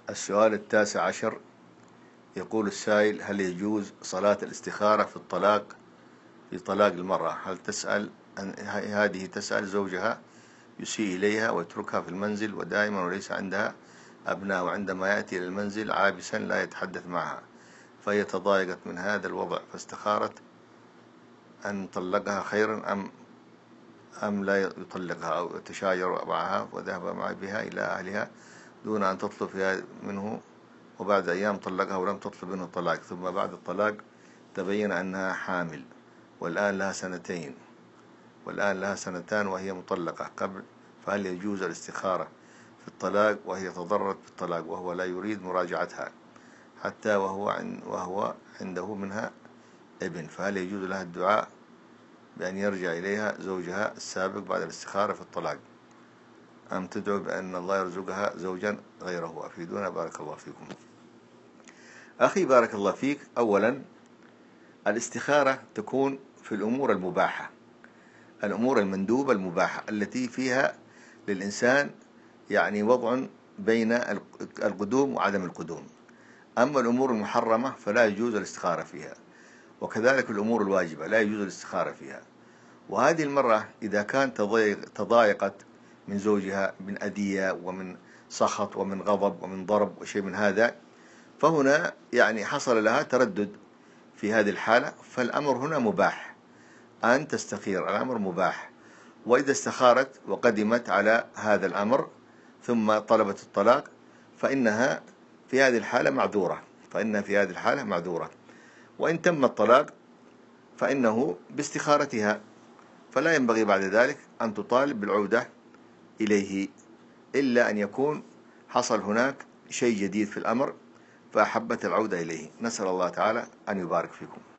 السؤال 19. يقول السائل: هل يجوز صلاة الاستخارة في طلاق المرأة؟ هذه تسأل زوجها يسيء إليها ويتركها في المنزل ودائما وليس عندها أبناء، وعندما يأتي إلى المنزل عابسا لا يتحدث معها، فهي تضايقت من هذا الوضع، فاستخارت أن طلقها خيرا أم لا يطلقها أو يتشاجر معها، وذهب بها إلى أهلها دون أن تطلب فيها منه، وبعد أيام طلقها ولم تطلب منه الطلاق، ثم بعد الطلاق تبين أنها حامل والآن لها سنتان وهي مطلقة قبل، فهل يجوز الاستخارة في الطلاق وهي تضررت بالطلاق وهو لا يريد مراجعتها حتى وهو عنده منها ابن، فهل يجوز لها الدعاء بأن يرجع إليها زوجها السابق بعد الاستخارة في الطلاق، أم تدعو بأن الله يرزقها زوجا غيره؟ أفيدونا بارك الله فيكم. أخي بارك الله فيك، أولا الاستخارة تكون في الأمور المباحة، الأمور المندوبة المباحة التي فيها للإنسان يعني وضع بين القدوم وعدم القدوم. أما الأمور المحرمة فلا يجوز الاستخارة فيها، وكذلك الأمور الواجبة لا يجوز الاستخارة فيها. وهذه المرة إذا كانت تضايقت من زوجها من أذية ومن سخط ومن غضب ومن ضرب وشيء من هذا، فهنا يعني حصل لها تردد في هذه الحالة، فالأمر هنا مباح أن تستخير، الأمر مباح. وإذا استخارت وقدمت على هذا الأمر ثم طلبت الطلاق فإنها في هذه الحالة معذورة، وإن تم الطلاق فإنه باستخارتها، فلا ينبغي بعد ذلك أن تطالب بالعودة إليه، إلا أن يكون حصل هناك شيء جديد في الأمر فأحبت العودة إليه. نسأل الله تعالى أن يبارك فيكم.